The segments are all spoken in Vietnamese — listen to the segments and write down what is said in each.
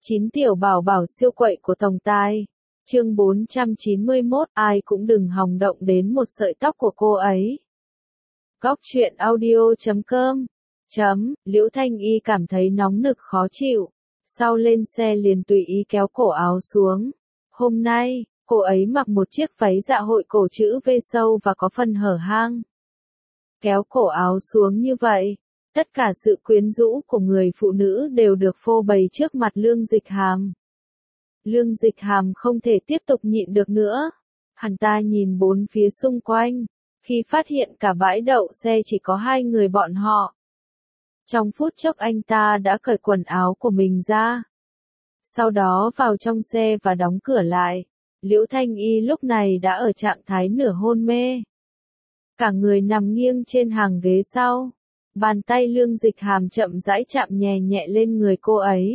9 tiểu bảo bảo siêu quậy của Tổng Tài. Chương 491, ai cũng đừng hòng động đến một sợi tóc của cô ấy. Góc truyện audio.com. Liễu Thanh Y cảm thấy nóng nực khó chịu. Sau lên xe liền tùy ý kéo cổ áo xuống. Hôm nay, cô ấy mặc một chiếc váy dạ hội cổ chữ V sâu và có phần hở hang. Kéo cổ áo xuống như vậy, tất cả sự quyến rũ của người phụ nữ đều được phô bày trước mặt Lương Dịch Hàm. Lương Dịch Hàm không thể tiếp tục nhịn được nữa. Hắn ta nhìn bốn phía xung quanh, khi phát hiện cả bãi đậu xe chỉ có hai người bọn họ. Trong phút chốc anh ta đã cởi quần áo của mình ra. Sau đó vào trong xe và đóng cửa lại. Liễu Thanh Y lúc này đã ở trạng thái nửa hôn mê. Cả người nằm nghiêng trên hàng ghế sau. Bàn tay Lương Dịch Hàm chậm rãi chạm nhẹ nhẹ lên người cô ấy.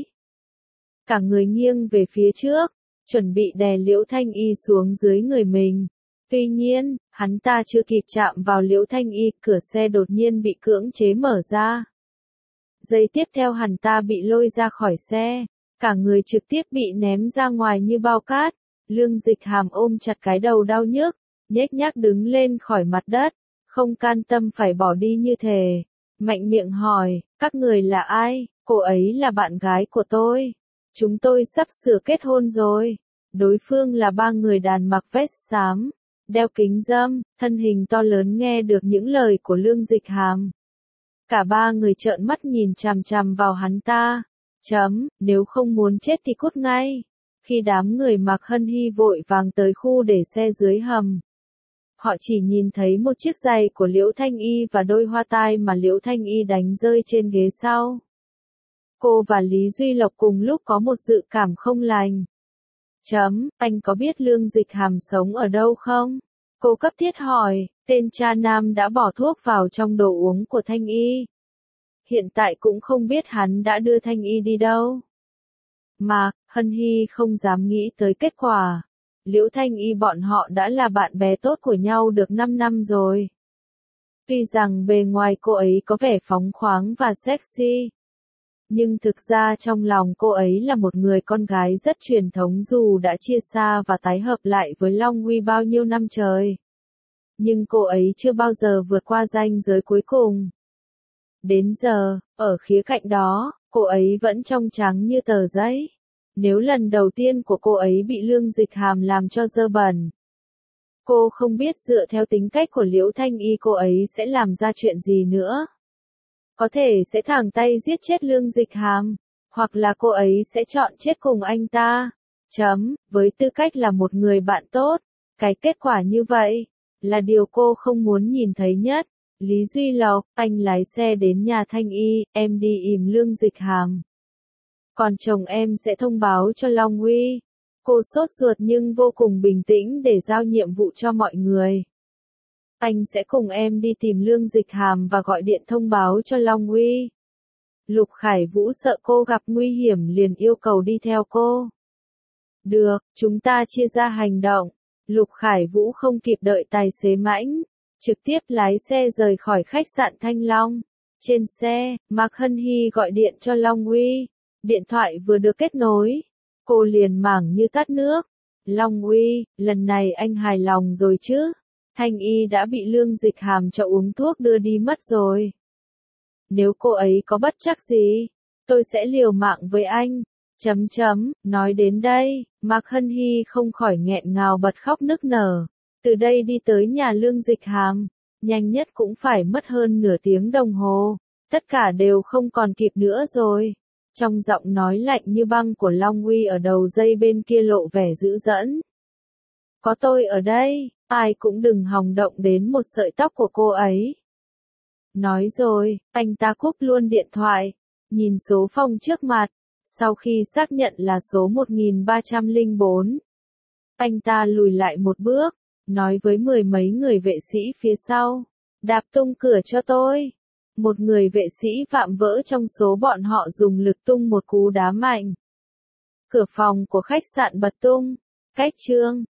Cả người nghiêng về phía trước, chuẩn bị đè Liễu Thanh Y xuống dưới người mình. Tuy nhiên, hắn ta chưa kịp chạm vào Liễu Thanh Y, cửa xe đột nhiên bị cưỡng chế mở ra. Giây tiếp theo hắn ta bị lôi ra khỏi xe, cả người trực tiếp bị ném ra ngoài như bao cát. Lương Dịch Hàm ôm chặt cái đầu đau nhức, nhếch nhác đứng lên khỏi mặt đất, không can tâm phải bỏ đi như thể. Mạnh miệng hỏi, các người là ai? Cô ấy là bạn gái của tôi. Chúng tôi sắp sửa kết hôn rồi. Đối phương là ba người đàn mặc vest xám, đeo kính râm, thân hình to lớn. Nghe được những lời của Lương Dịch Hàm, cả ba người trợn mắt nhìn chằm chằm vào hắn ta. Nếu không muốn chết thì cút ngay. Khi đám người Mạc Hân Hy vội vàng tới khu để xe dưới hầm, họ chỉ nhìn thấy một chiếc giày của Liễu Thanh Y và đôi hoa tai mà Liễu Thanh Y đánh rơi trên ghế sau. Cô và Lý Duy Lộc cùng lúc có một dự cảm không lành. Anh có biết Lương Dịch Hàm sống ở đâu không? Cô cấp thiết hỏi. Tên cha nam đã bỏ thuốc vào trong đồ uống của Thanh Y. Hiện tại cũng không biết hắn đã đưa Thanh Y đi đâu. Mà, Hân Hy không dám nghĩ tới kết quả. Liễu Thanh Y bọn họ đã là bạn bè tốt của nhau được 5 năm rồi. Tuy rằng bề ngoài cô ấy có vẻ phóng khoáng và sexy, nhưng thực ra trong lòng cô ấy là một người con gái rất truyền thống dù đã chia xa và tái hợp lại với Long Uy bao nhiêu năm trời. Nhưng cô ấy chưa bao giờ vượt qua ranh giới cuối cùng. Đến giờ, ở khía cạnh đó, cô ấy vẫn trong trắng như tờ giấy. Nếu lần đầu tiên của cô ấy bị Lương Dịch Hàm làm cho dơ bẩn, cô không biết dựa theo tính cách của Liễu Thanh Y cô ấy sẽ làm ra chuyện gì nữa. Có thể sẽ thẳng tay giết chết Lương Dịch Hàm, hoặc là cô ấy sẽ chọn chết cùng anh ta. Với tư cách là một người bạn tốt, cái kết quả như vậy là điều cô không muốn nhìn thấy nhất. Lý Duy Lộc, anh lái xe đến nhà Thanh Y, em đi ỉm Lương Dịch Hàm. Còn chồng em sẽ thông báo cho Long Uy. Cô sốt ruột nhưng vô cùng bình tĩnh để giao nhiệm vụ cho mọi người. Anh sẽ cùng em đi tìm Lương Dịch Hàm và gọi điện thông báo cho Long Uy. Lục Khải Vũ sợ cô gặp nguy hiểm liền yêu cầu đi theo cô. Được, chúng ta chia ra hành động. Lục Khải Vũ không kịp đợi tài xế Mãnh, trực tiếp lái xe rời khỏi khách sạn Thanh Long. Trên xe, Mạc Hân Hy gọi điện cho Long Uy. Điện thoại vừa được kết nối, cô liền mảng như tắt nước. Long Uy, lần này anh hài lòng rồi chứ? Thanh Y đã bị Lương Dịch Hàm cho uống thuốc đưa đi mất rồi. Nếu cô ấy có bất trắc gì, tôi sẽ liều mạng với anh. Nói đến đây, Mạc Hân Hy không khỏi nghẹn ngào bật khóc nức nở. Từ đây đi tới nhà Lương Dịch Hàm, nhanh nhất cũng phải mất hơn nửa tiếng đồng hồ. Tất cả đều không còn kịp nữa rồi. Trong giọng nói lạnh như băng của Long Uy ở đầu dây bên kia lộ vẻ dữ dẫn. Có tôi ở đây, ai cũng đừng hòng động đến một sợi tóc của cô ấy. Nói rồi, anh ta cúp luôn điện thoại, nhìn số phòng trước mặt, sau khi xác nhận là số 1304. Anh ta lùi lại một bước, nói với mười mấy người vệ sĩ phía sau, đạp tung cửa cho tôi. Một người vệ sĩ vạm vỡ trong số bọn họ dùng lực tung một cú đá mạnh. Cửa phòng của khách sạn bật tung. Cách chương